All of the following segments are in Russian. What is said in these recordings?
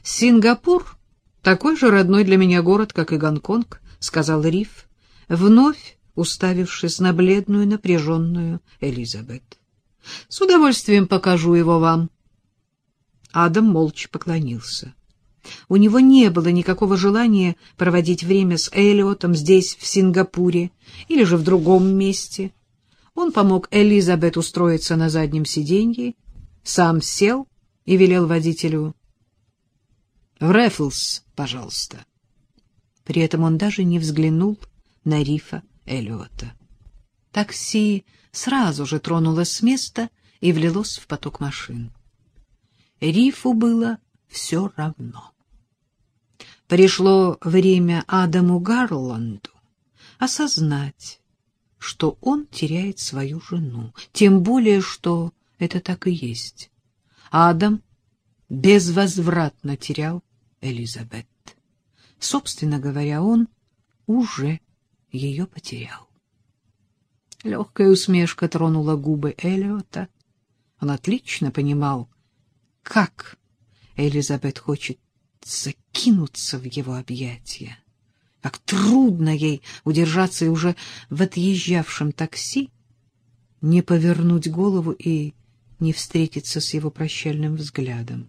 Сингапур — такой же родной для меня город, как и Гонконг, — сказал Риф, вновь уставившись на бледную, напряженную Элизабет. — С удовольствием покажу его вам. Адам молча поклонился. У него не было никакого желания проводить время с Эллиотом здесь, в Сингапуре, или же в другом месте. Он помог Элизабет устроиться на заднем сиденье, сам сел и велел водителю: «В Рэффлс, пожалуйста». При этом он даже не взглянул на Рифа Эллиота. Такси сразу же тронулось с места и влилось в поток машин. Рифу было все равно. Пришло время Адаму Гарланду осознать, что он теряет свою жену, тем более, что это так и есть. Адам безвозвратно терял Элизабет. Собственно говоря, он уже ее потерял. Легкая усмешка тронула губы Эллиота. Он отлично понимал, как Элизабет хочет закинуться в его объятия, как трудно ей удержаться и уже в отъезжавшем такси не повернуть голову и не встретиться с его прощальным взглядом.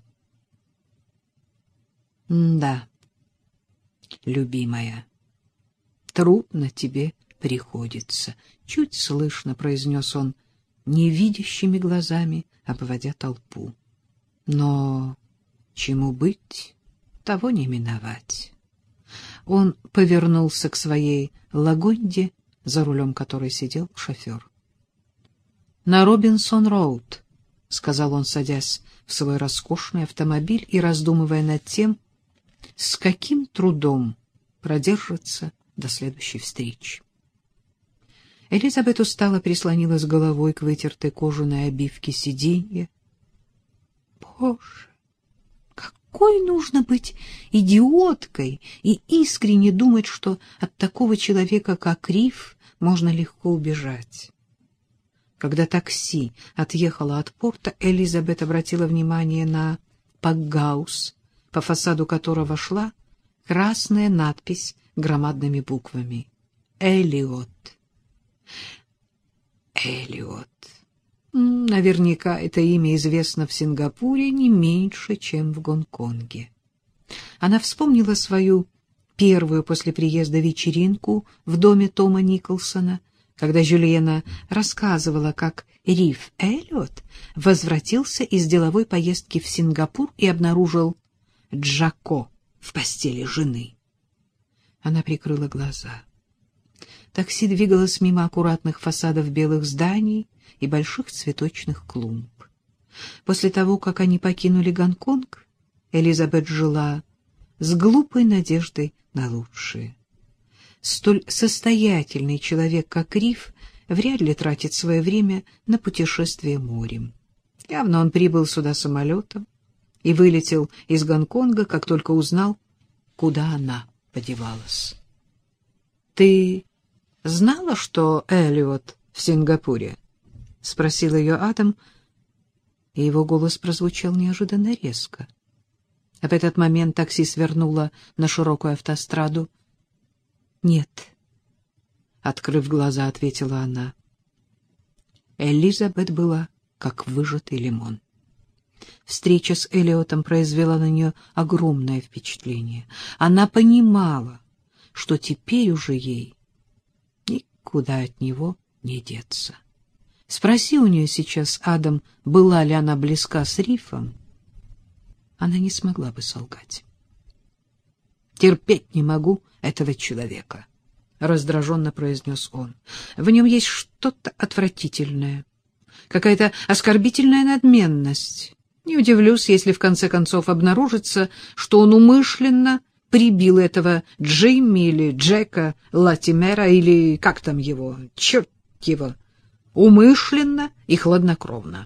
«Да, любимая, трудно тебе приходится», — чуть слышно произнес он, невидящими глазами обводя толпу. «Но чему быть, того не миновать». Он повернулся к своей Лагонде, за рулем которой сидел шофер. «На Робинсон-роуд», — сказал он, садясь в свой роскошный автомобиль и раздумывая над тем, с каким трудом продержится до следующей встречи. Элизабет устало прислонилась головой к вытертой кожаной обивке сиденья. Боже, какой нужно быть идиоткой и искренне думать, что от такого человека, как Риф, можно легко убежать. Когда такси отъехало от порта, Элизабет обратила внимание на пакгаус, по фасаду которого шла красная надпись громадными буквами: «Эллиот». Эллиот. Наверняка это имя известно в Сингапуре не меньше, чем в Гонконге. Она вспомнила свою первую после приезда вечеринку в доме Тома Николсона, когда Жюльена рассказывала, как Риф Эллиот возвратился из деловой поездки в Сингапур и обнаружил Джако в постели жены. Она прикрыла глаза. Такси двигалось мимо аккуратных фасадов белых зданий и больших цветочных клумб. После того, как они покинули Гонконг, Элизабет жила с глупой надеждой на лучшее. Столь состоятельный человек, как Риф, вряд ли тратит свое время на путешествие морем. Явно он прибыл сюда самолетом и вылетел из Гонконга, как только узнал, куда она подевалась. — Ты знала, что Эллиот в Сингапуре? — спросил ее Адам, и его голос прозвучал неожиданно резко. В этот момент такси свернуло на широкую автостраду. — Нет, — открыв глаза, ответила она. Элизабет была как выжатый лимон. Встреча с Эллиотом произвела на нее огромное впечатление. Она понимала, что теперь уже ей никуда от него не деться. Спроси у нее сейчас, Адам, была ли она близка с Рифом, она не смогла бы солгать. «Терпеть не могу этого человека», — раздраженно произнес он. «В нем есть что-то отвратительное, какая-то оскорбительная надменность. Не удивлюсь, если в конце концов обнаружится, что он умышленно прибил этого Джимми или Джека Латимера, или как там его, черт его, умышленно и хладнокровно».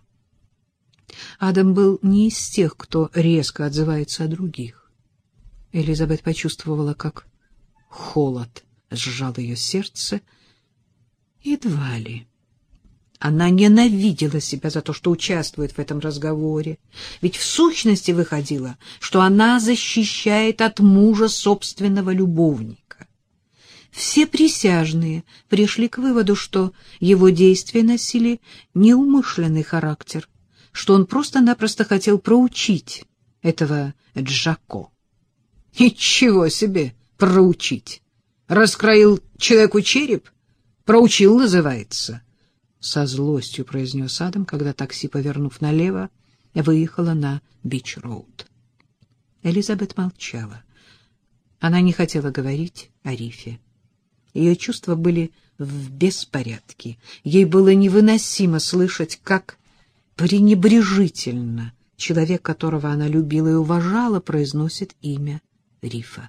Адам был не из тех, кто резко отзывается о других. Элизабет почувствовала, как холод сжал ее сердце. Едва ли. Она ненавидела себя за то, что участвует в этом разговоре, ведь в сущности выходило, что она защищает от мужа собственного любовника. Все присяжные пришли к выводу, что его действия носили неумышленный характер, что он просто-напросто хотел проучить этого Джако. Ничего себе проучить! Раскроил человеку череп? Проучил, называется. Со злостью произнес Адам, когда такси, повернув налево, выехало на Бич-роуд. Элизабет молчала. Она не хотела говорить о Рифе. Ее чувства были в беспорядке. Ей было невыносимо слышать, как пренебрежительно человек, которого она любила и уважала, произносит имя Рифа.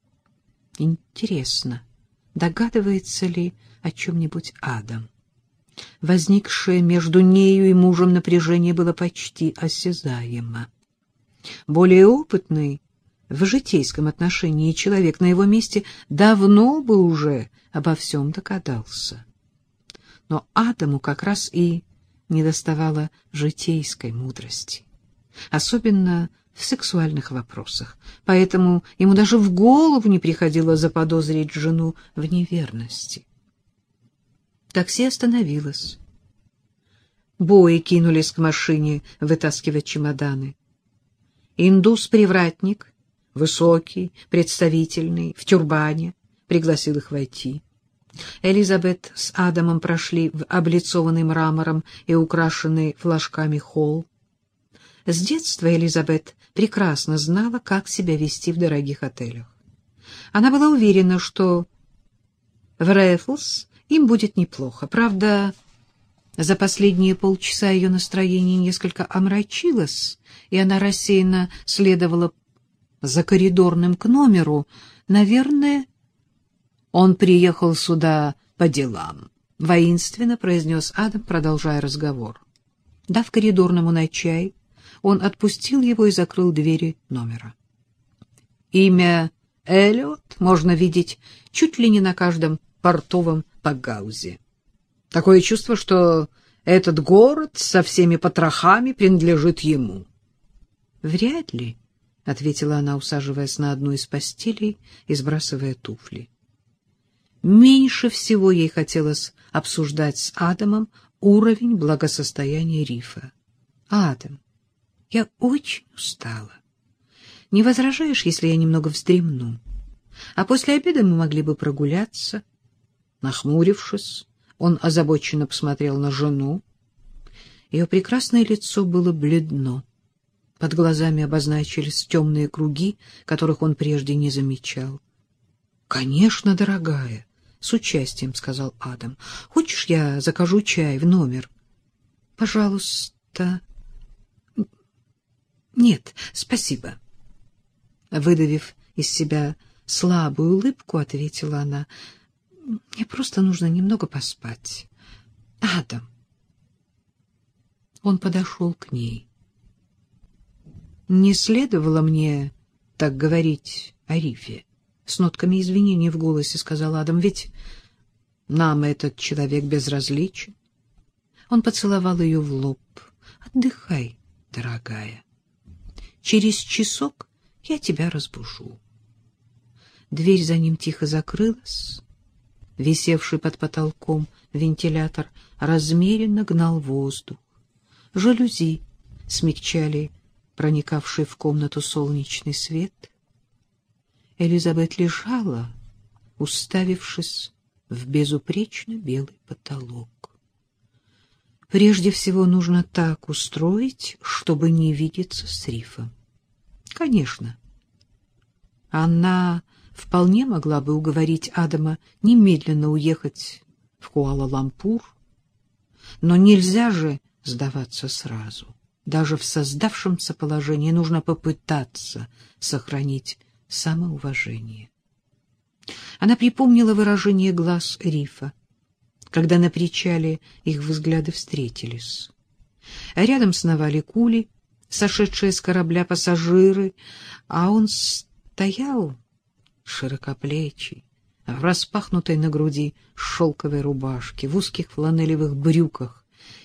Интересно, догадывается ли о чем-нибудь Адам? Возникшее между нею и мужем напряжение было почти осязаемо. Более опытный в житейском отношении человек на его месте давно бы уже обо всем догадался. Но Адаму как раз и недоставало житейской мудрости, особенно в сексуальных вопросах, поэтому ему даже в голову не приходило заподозрить жену в неверности. Такси остановилось. Бои кинулись к машине вытаскивать чемоданы. Индус-привратник, высокий, представительный, в тюрбане, пригласил их войти. Элизабет с Адамом прошли в облицованный мрамором и украшенный флажками холл. С детства Элизабет прекрасно знала, как себя вести в дорогих отелях. Она была уверена, что в Рэффлс им будет неплохо. Правда, за последние полчаса ее настроение несколько омрачилось, и она рассеянно следовала за коридорным к номеру. Наверное, он приехал сюда по делам, — воинственно произнес Адам, продолжая разговор. Дав коридорному на чай, он отпустил его и закрыл двери номера. Имя Эллиот можно видеть чуть ли не на каждом портовом погаузе. Такое чувство, что этот город со всеми потрохами принадлежит ему. — Вряд ли, — ответила она, усаживаясь на одну из постелей и сбрасывая туфли. Меньше всего ей хотелось обсуждать с Адамом уровень благосостояния Рифа. — Адам, я очень устала. Не возражаешь, если я немного вздремну? А после обеда мы могли бы прогуляться. Нахмурившись, он озабоченно посмотрел на жену. Ее прекрасное лицо было бледно. Под глазами обозначились темные круги, которых он прежде не замечал. — Конечно, дорогая, — с участием сказал Адам. — Хочешь, я закажу чай в номер? — Пожалуйста. — Нет, спасибо. Выдавив из себя слабую улыбку, ответила она. — Мне просто нужно немного поспать. — Адам. Он подошел к ней. — Не следовало мне так говорить о Рифе, — с нотками извинения в голосе сказал Адам, — ведь нам этот человек безразличен. Он поцеловал ее в лоб. — Отдыхай, дорогая. Через часок я тебя разбужу. Дверь за ним тихо закрылась. Висевший под потолком вентилятор размеренно гнал воздух. Жалюзи смягчали проникавший в комнату солнечный свет. Элизабет лежала, уставившись в безупречно белый потолок. Прежде всего нужно так устроить, чтобы не видеться с Рифом. Конечно, она вполне могла бы уговорить Адама немедленно уехать в Куала-Лумпур, но нельзя же сдаваться сразу. Даже в создавшемся положении нужно попытаться сохранить самоуважение. Она припомнила выражение глаз Рифа, когда на причале их взгляды встретились. Рядом сновали кули, сошедшие с корабля пассажиры, а он стоял широкоплечий, в распахнутой на груди шелковой рубашке, в узких фланелевых брюках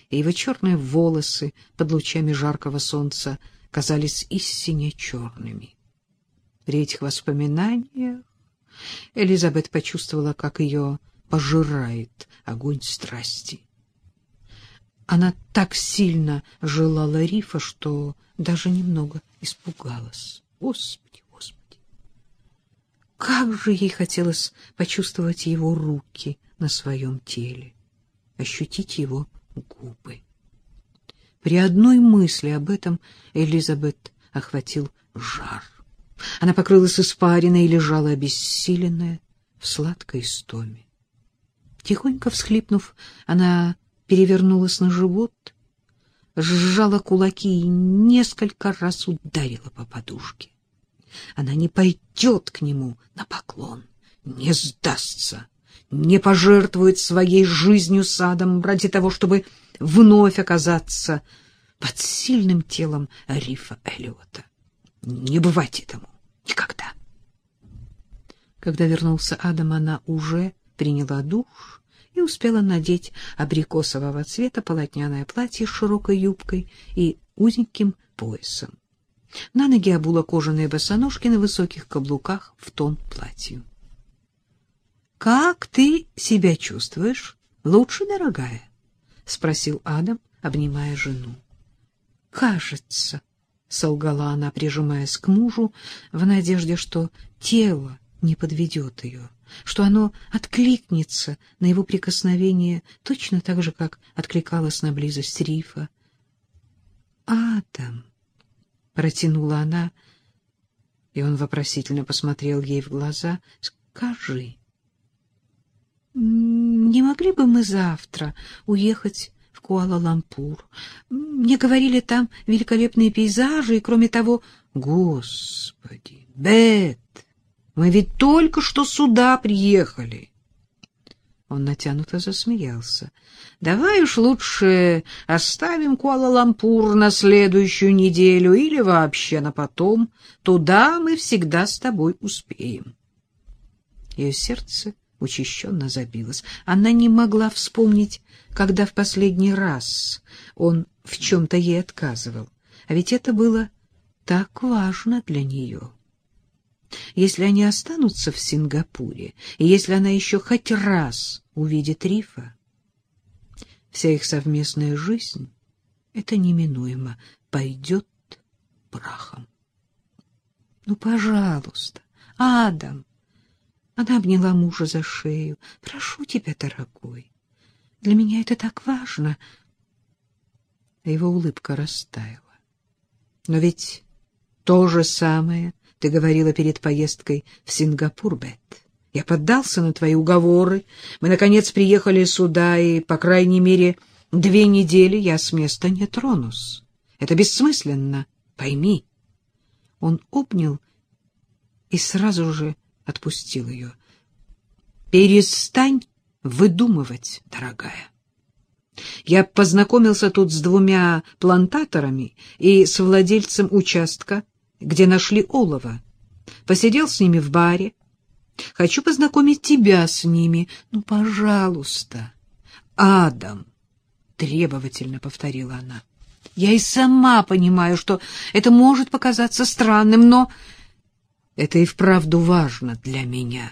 и его черные волосы под лучами жаркого солнца казались истинно черными. При этих воспоминаниях Элизабет почувствовала, как ее пожирает огонь страсти. Она так сильно желала Рифа, что даже немного испугалась. Господи, Господи! Как же ей хотелось почувствовать его руки на своем теле, ощутить его губы. При одной мысли об этом Элизабет охватил жар. Она покрылась испариной и лежала обессиленная в сладкой истоме. Тихонько всхлипнув, она перевернулась на живот, сжала кулаки и несколько раз ударила по подушке. Она не пойдет к нему на поклон, не сдастся, не пожертвует своей жизнью с Адамом ради того, чтобы вновь оказаться под сильным телом Рифа Эллиота. Не бывать этому никогда. Когда вернулся Адам, она уже приняла душ и успела надеть абрикосового цвета полотняное платье с широкой юбкой и узеньким поясом. На ноги обула кожаные босоножки на высоких каблуках в тон платью. — Как ты себя чувствуешь? Лучше, дорогая? — спросил Адам, обнимая жену. — Кажется, — солгала она, прижимаясь к мужу, в надежде, что тело не подведет ее, что оно откликнется на его прикосновение точно так же, как откликалось на близость Рифа. — Адам! — протянула она, и он вопросительно посмотрел ей в глаза. — Скажи, не могли бы мы завтра уехать в Куала-Лумпур? Мне говорили, там великолепные пейзажи, и, кроме того... Господи, Бет, мы ведь только что сюда приехали. Он натянуто засмеялся. Давай уж лучше оставим Куала-Лумпур на следующую неделю или вообще на потом. Туда мы всегда с тобой успеем. Ее сердце учащенно забилось. Она не могла вспомнить, когда в последний раз он в чем-то ей отказывал. А ведь это было так важно для нее. Если они останутся в Сингапуре, и если она еще хоть раз увидит Рифа, вся их совместная жизнь, это неминуемо, пойдет прахом. Ну, пожалуйста, Адам! Она обняла мужа за шею. Прошу тебя, дорогой, для меня это так важно. А его улыбка растаяла. Но ведь то же самое ты говорила перед поездкой в Сингапур, Бет. Я поддался на твои уговоры. Мы, наконец, приехали сюда, и, по крайней мере, 2 недели я с места не тронусь. Это бессмысленно, пойми. Он обнял и сразу же отпустил ее. Перестань выдумывать, дорогая. Я познакомился тут с 2 плантаторами и с владельцем участка, где нашли олово. Посидел с ними в баре. Хочу познакомить тебя с ними. Ну, пожалуйста. Адам, требовательно повторила она. Я и сама понимаю, что это может показаться странным, но это и вправду важно для меня.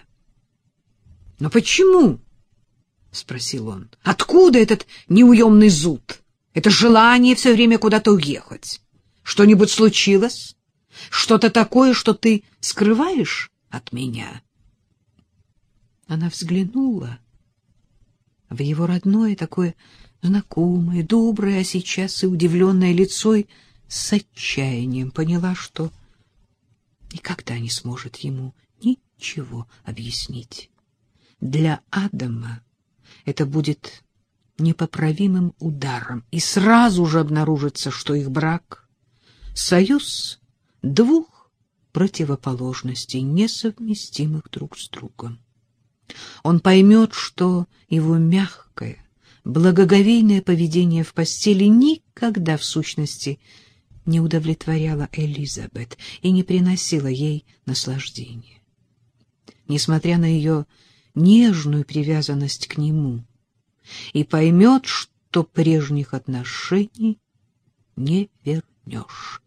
— Но почему? — спросил он. — Откуда этот неуемный зуд? Это желание все время куда-то уехать? Что-нибудь случилось? Что-то такое, что ты скрываешь от меня? Она взглянула в его родное, такое знакомое, доброе, а сейчас и удивленное лицо, и с отчаянием поняла, что никогда не сможет ему ничего объяснить. Для Адама это будет непоправимым ударом, и сразу же обнаружится, что их брак — союз 2 противоположностей, несовместимых друг с другом. Он поймет, что его мягкое, благоговейное поведение в постели никогда в сущности не удовлетворяло Элизабет и не приносило ей наслаждения. Несмотря на ее нежную привязанность к нему, и поймет, что что прежних отношений не вернешь.